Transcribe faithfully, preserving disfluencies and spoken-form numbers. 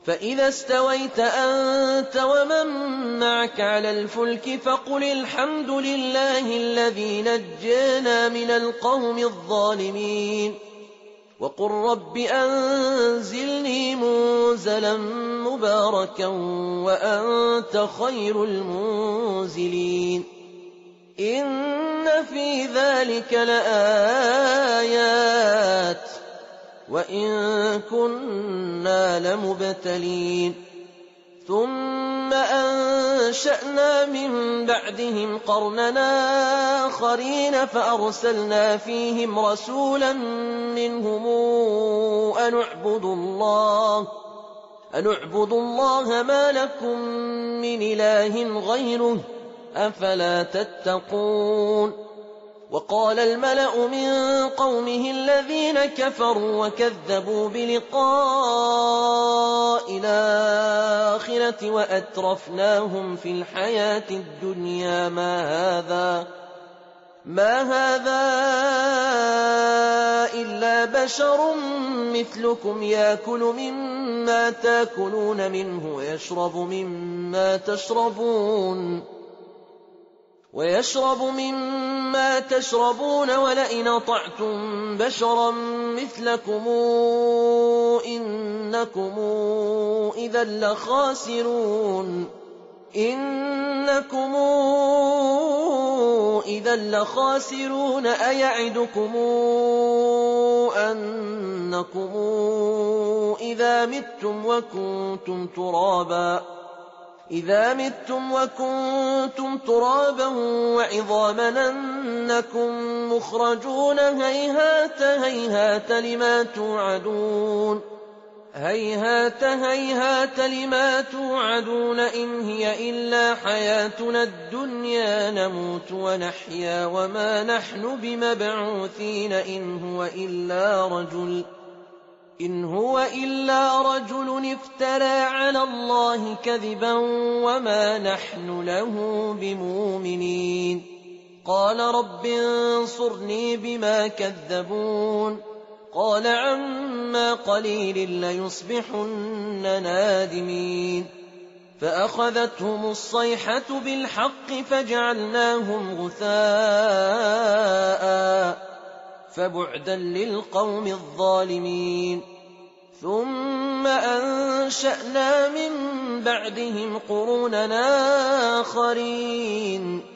فإذا استويت أنت ومن معك على الفلك فقل الحمد لله الذي نجانا من القوم الظالمين وقل رب أنزلني منزلا مباركا وأنت خير المنزلين إن في ذلك لآيات وإن كنا لمبتلين ثم أنشأنا من بعدهم قرننا آخرين فأرسلنا فيهم رسولا منهم أن اعبدوا الله أن اعبدوا الله ما لكم من إله غيره أفلا تتقون وقال الملأ من قومه الذين كفروا وكذبوا بلقاء الآخرة وأترفناهم في الحياة الدنيا ما هذا ما هذا إلا بشر مثلكم يأكل مما تأكلون منه ويشرب مما تشربون ويشرب مما تشربون ولئن أطعتم بشرا مثلكم إنكم إذا لخاسرون إنكم إذا لخاسرون أيعدكم أنكم إذا متم وكنتم ترابا إذا متم وكنتم ترابا وعظاما أنكم مخرجون هيهات هيهات لما توعدون هيهات هيهات لما توعدون إن هي إلا حياتنا الدنيا نموت ونحيا وما نحن بمبعوثين إن هو إلا رجل إن هو إلا رجل افترى على الله كذبا وما نحن له بمؤمنين قال رب انصرني بما كذبون قال عما قليل ليصبحن نادمين فأخذتهم الصيحة بالحق فجعلناهم غثاء فبعدا للقوم الظالمين ثم أنشأنا من بعدهم قروننا آخرين